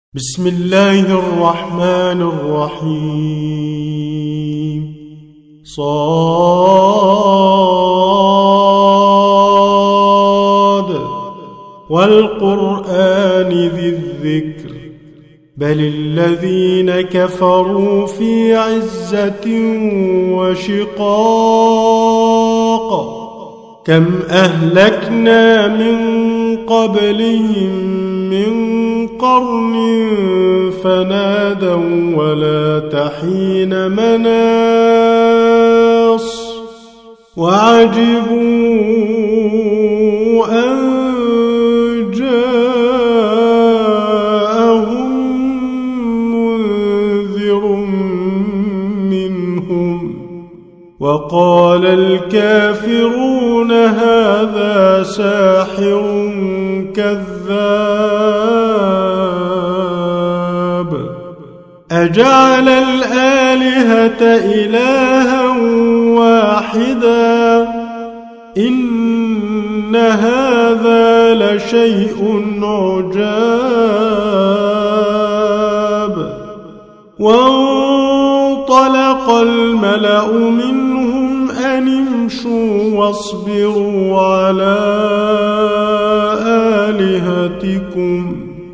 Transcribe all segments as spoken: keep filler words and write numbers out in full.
بسم الله الرحمن الرحيم. صاد والقرآن ذي الذكر بل الذين كفروا في عزة وشقاق كم أهلكنا من قبلهم من قرن فنادوا ولا تحين مناص وعجبوا أن جاءهم منذر منهم وقال الكافرون هذا ساحر كذاب أجعل الآلهة إلها واحدا إن هذا لشيء عجاب وانطلق الملأ منهم أن امشوا واصبروا على آلهتكم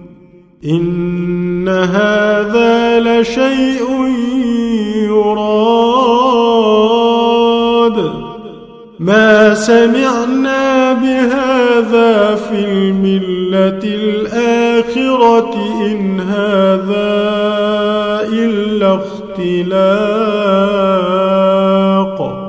إن هذا لشيء يراد ما سمعنا بهذا في الملة الآخرة إن هذا إلا اختلاق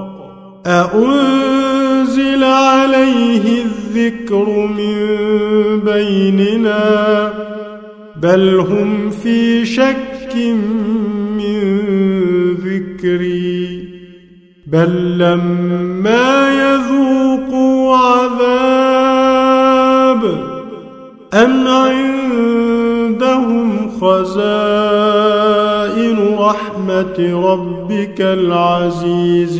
أأنزل عليه الذكر من بيننا بل هم في شك من ذكري بل لما يذوقوا عذاب أم عندهم خزائن رحمة ربك العزيز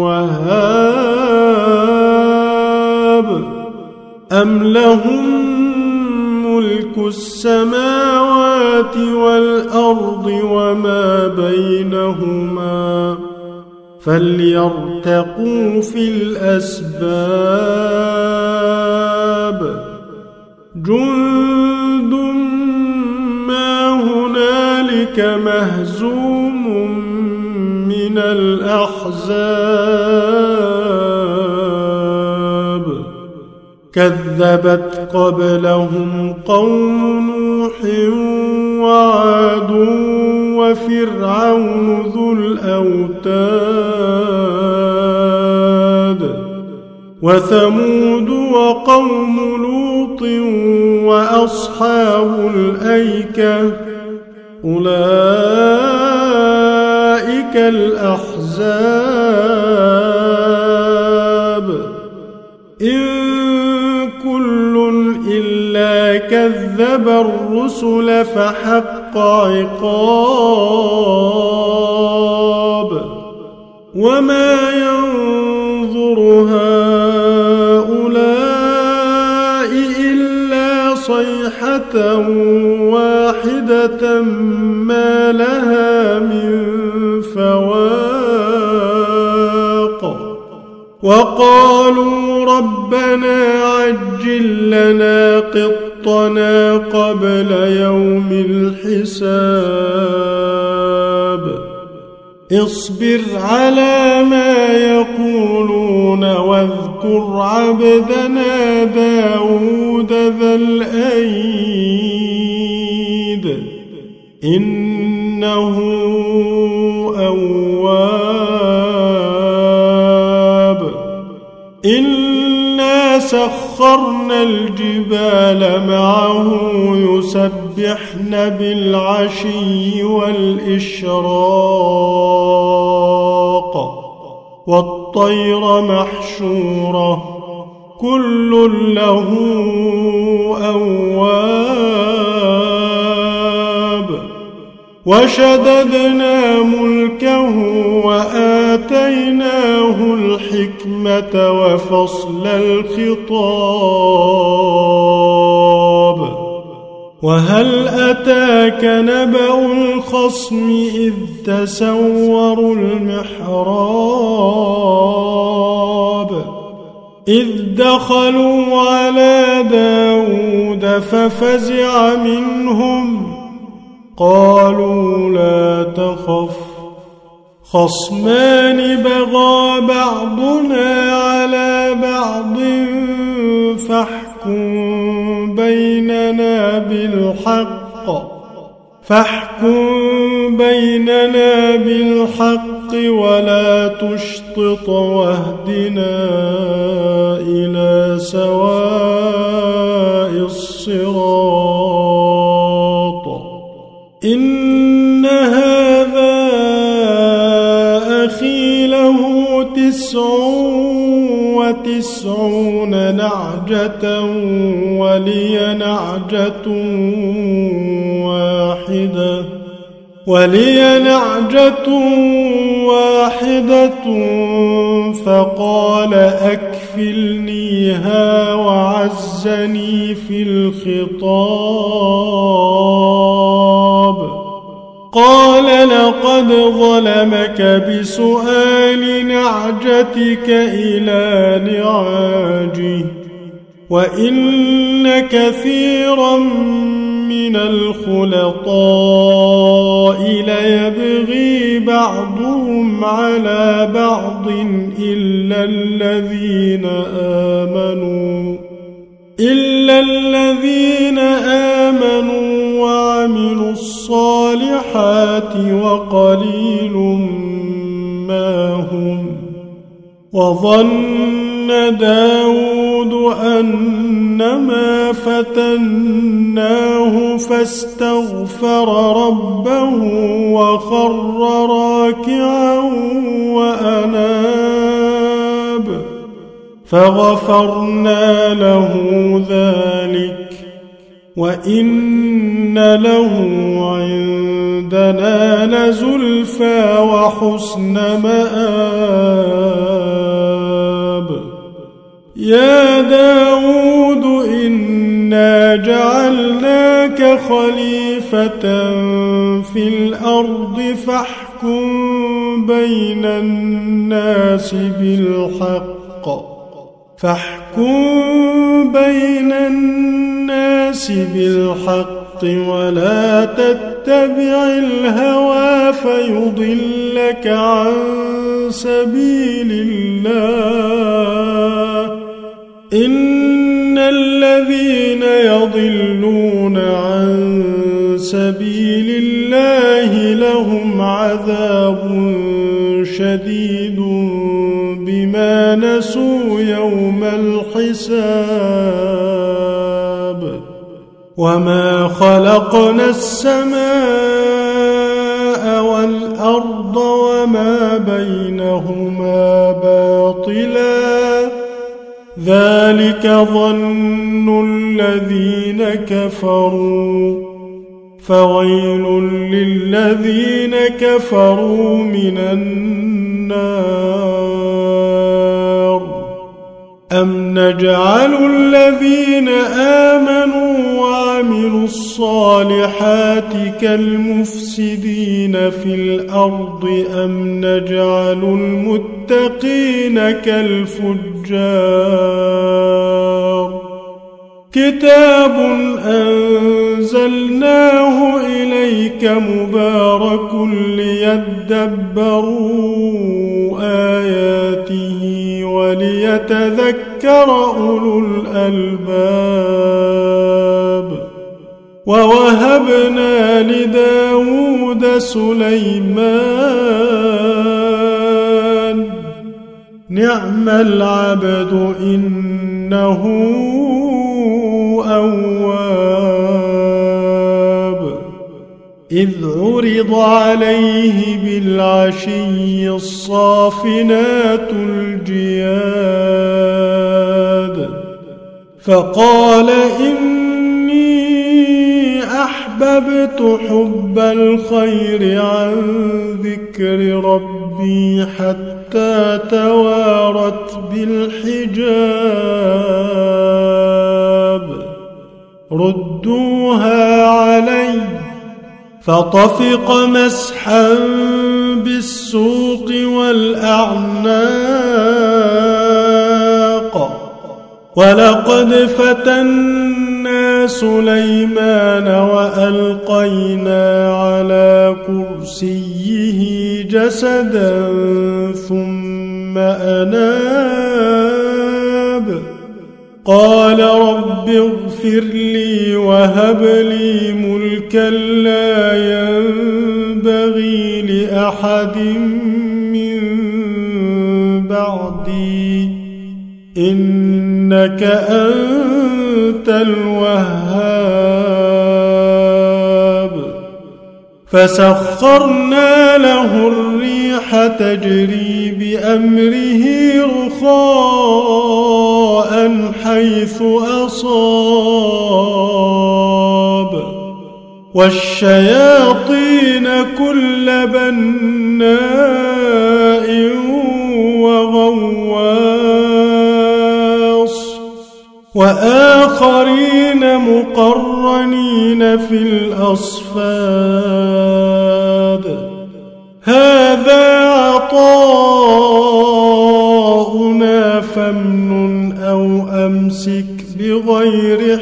الوهاب أم لهم ملك السماوات والأرض وما بينهما فليرتقوا في الأسباب جند ما هنالك مهزوم من الأحزاب كذبت قبلهم قوم نوح وعاد وفرعون ذو الأوتاد وثمود وقوم لوط وأصحاب الأيكة أولئك الأحزاب إن كل إلا كذب الرسل فحق عقاب وما ينظر هؤلاء إلا صيحة واحدة ما لها من فواق وقالوا ربنا عجل لنا قطنا قبل يوم الحساب اصبر على ما يقولون واذكر عبدنا داود ذا الأيد إنه أواب إنا سخرنا الجبال معه يسبحن بالعشي والإشراق والطير محشورة كل له أواب وشددنا ملكه وآتيناه الحكمة وفصل الخطاب وهل أتاك نبأ الخصم إذ تسوروا المحراب إذ دخلوا على داود ففزع منهم قالوا لا تخف خصمان بغى بعضنا على بعض فاحكم بيننا بالحق فاحكم بيننا بالحق ولا تشطط واهدنا إلى سواء الصراط إن هذا أخي له تسع وتسعون نعجة ولي نعجة واحدة ولي نعجة واحدة فقال أكفلنيها وعزني في الخطاب قال لقد ظلمك بسؤال نعجتك إلى نعاجه وإن كثيرا من الخلطاء ليبغي بعضهم على بعض إلا الذين آمنوا إلا الذين آمنوا وعملوا الصالحات وقليل ما هم وظن داود أنما فتناه فاستغفر ربه وخر راكعا وأناب فغفرنا له ذلك وإن له عندنا لزلفى وحسن مآب يا داود إنا جعلناك خليفة في الأرض فاحكم بين الناس بالحق فاحكم بين الناس بالحق ولا تتبع الهوى فيضلك عن سبيل الله إن الذين يضلون عن سبيل الله لهم عذاب شديد بما نسوا يوم الحساب وما خلقنا السماء والأرض وما بينهما باطلا ذلك ظن الذين كفروا فويل للذين كفروا من النار أم نجعل الذين آمنوا وعملوا الصالحات كالمفسدين في الأرض أم نجعل المتقين كالفجار كتاب أنزلناه إليك مبارك ليدبروا آياته وليتذكر أولو الألباب ووهبنا لداود سليمان نعم العبد إنه أواب إذ عرض عليه بالعشي الصافنات الجياد فقال إني أحببت حب الخير عن ذكر ربي حتى توارت بالحجاب ردوها علي. فطفق مسحا بالسوق والأعناق. ولقد فتنا سليمان وألقينا على كرسيه جسدا ثم أناب. قال رب اغفر لي وهب لي ملكا لا ينبغي لأحد من بعدي إنك أنت الوهاب. فسخرنا له الريح تجري بأمره رخاء حيث أصاب. والشياطين كل بناء وغواص وآخرين مقرنين في الأصفاد. هذا عطاؤنا فامنن أو أمسك بغير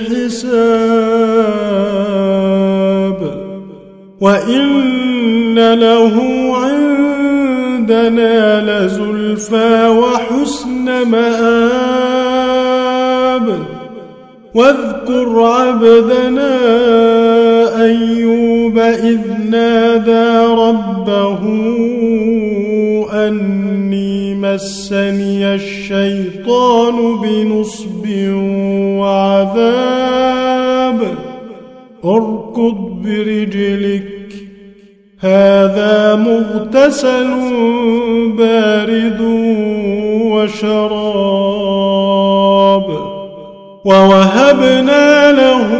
حساب. وإن له عندنا لزلفى وحسن مآب. واذكر عبدنا أيوب إذ نادى ربه أني مسني الشيطان بنصب وعذاب. اركض برجلك هذا مغتسل بارد وشراب. ووهبنا له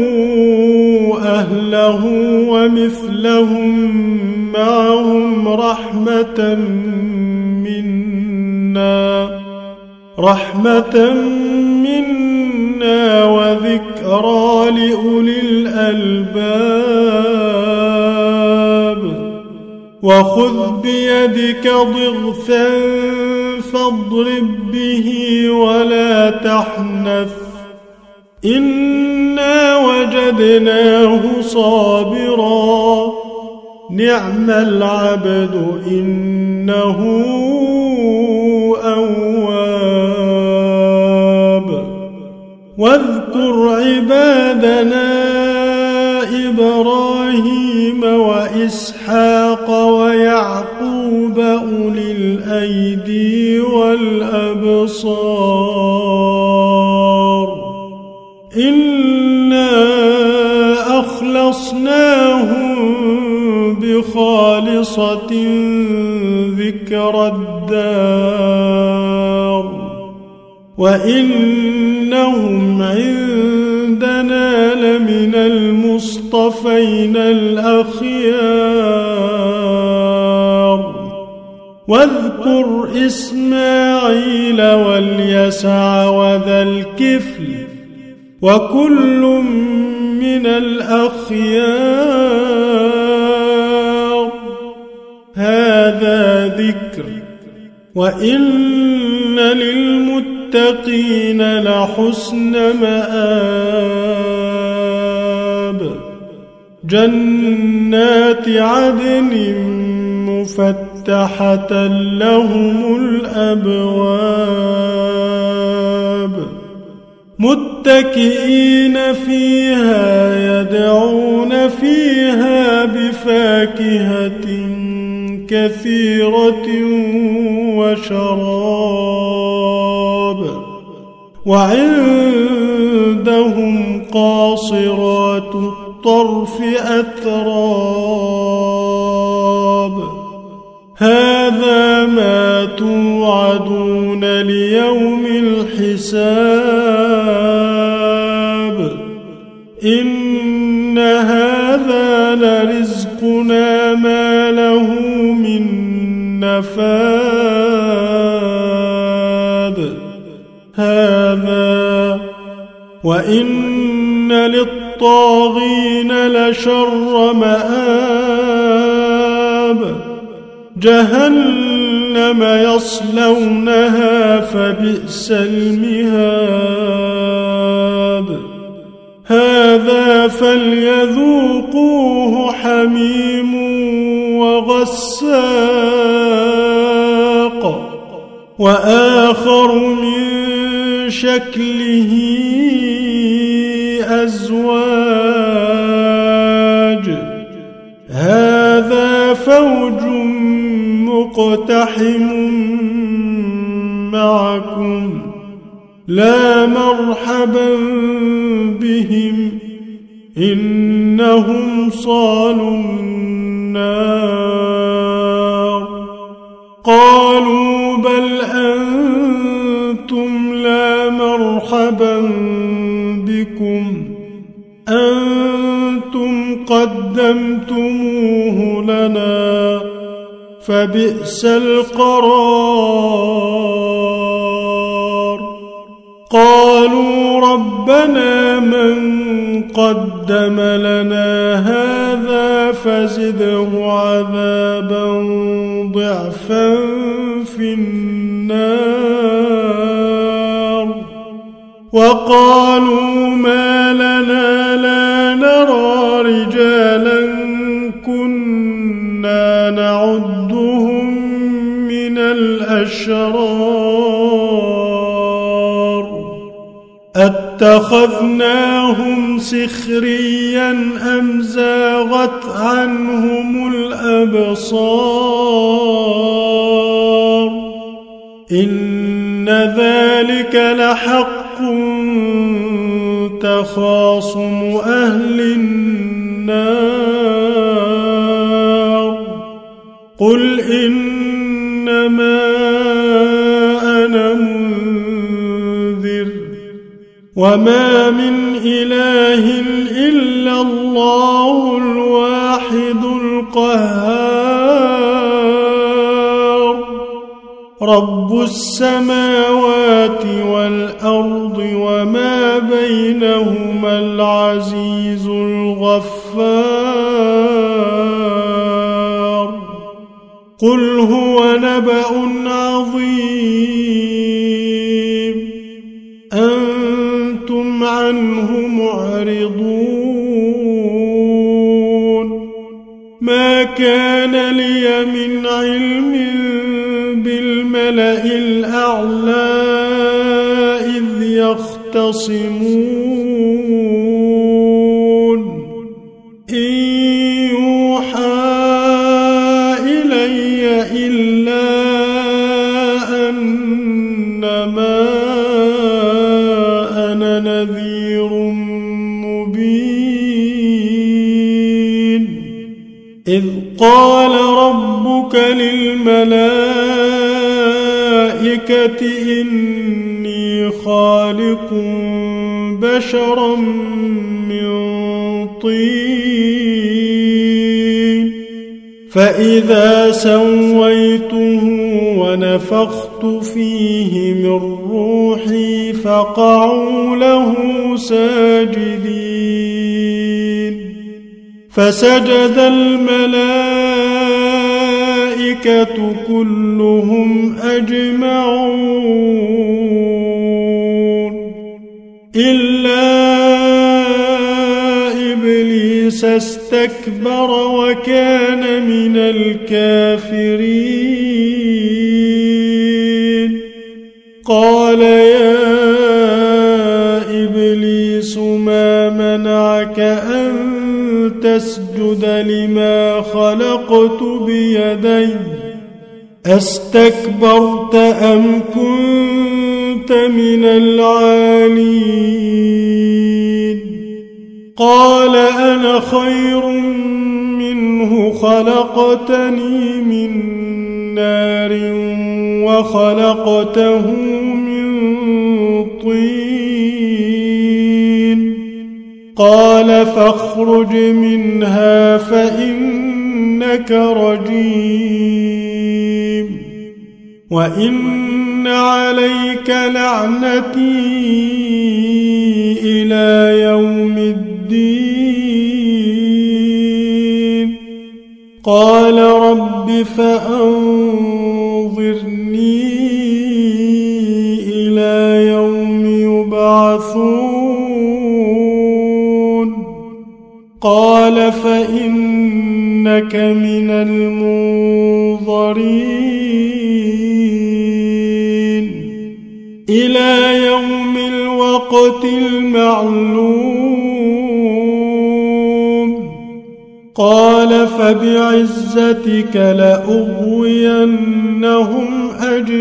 أهله ومثلهم معهم رحمة منا رحمة منا وذكرى لأولي الألباب. وخذ بيدك ضغثا فاضرب به ولا تحنث إنا وجدناه صابرا نعم العبد إنه أواب. واذكر عبادنا إبراهيم وإسحاق ويعقوب أولي الأيدي والأبصار إنا أخلصناهم بخالصة ذكر الدار وإنهم عندنا لمن المصطفين الأخيار. واذكر إسماعيل واليسع وذا الكفل وكل من الأخيار هذا ذكر وإن للمتقين لحسن مآب. جنات عدن مفتحة لهم الأبواب متكئين فيها يدعون فيها بفاكهة كثيرة وشراب وعندهم قاصرات الطرف أتراب. هذا ما توعدون ليوم الحساب إن هذا لرزقنا ما له من نفاد. هذا وإن للطاغين لشر مآب جهنم يصلونها فبئس المهاد هذا فليذوقوه حميم وغساق وآخر من شكله أزواج هذا فوج مقتحم معكم لا مرحبا بهم إنهم صالوا النار قالوا بل أنتم لا مرحبا بكم أنتم قدمتموه لنا فبئس القرار قالوا ربنا من قدم لنا هذا فزده عذابا ضعفا في النار وقالوا ما لنا لا نرى رجالا كنا نعدهم من الأشرار أتخذناهم سخريا أم زاغت عنهم الأبصار إن ذلك لحق تخاصم أهل النار قل إنما أنا منذر وما من إله إلا الله الواحد القهار رب السماوات والأرض وما بينهما العزيز الغفار قل هو نبأ عظيم أنتم عنه معرضون ما كان لي من علم بالملأ الأعلى إذ يختصمون إن يوحى إلي إلا أنما أنا نذير مبين إذ قال ربك للملائكة إني خالق بشرا من طين فإذا سويته ونفخت فيه من روحي فقعوا له ساجدين فسجد الملائكة كلهم أجمعون إلا إبليس استكبر وكان من الكافرين قال يا إبليس ما منعك أن تسجد لما خلقت بيدي أستكبرت أم كنت من العالين قال أنا خير منه خلقتني من نار وخلقته من طين قال فاخرج منها فإنك رجيم وإن عليك لعنتي إلى يوم الدين قال رب فأنظرني إلى يوم يبعثون قال فإنك من المنظرين إلى يوم الوقت المعلوم قال فبعزتك لأغوينهم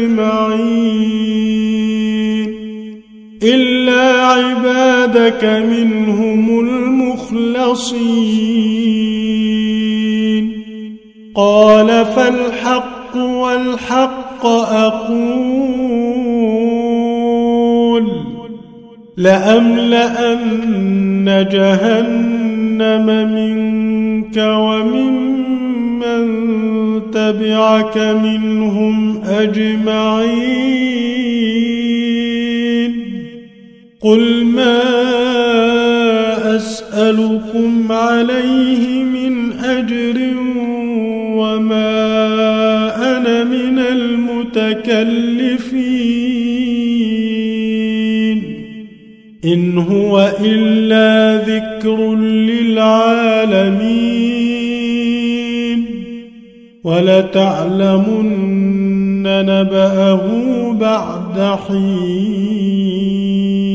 أجمعين إلا عبادك منهم المخلصين قال فالحق والحق أقول لأملأن جهنم منك وممن تبعك منهم أجمعين قل ما أسألكم عليه من أجر وما أنا من المتكلفين إن هو إلا ذكر للعالمين ولتعلمن نبأه بعد حين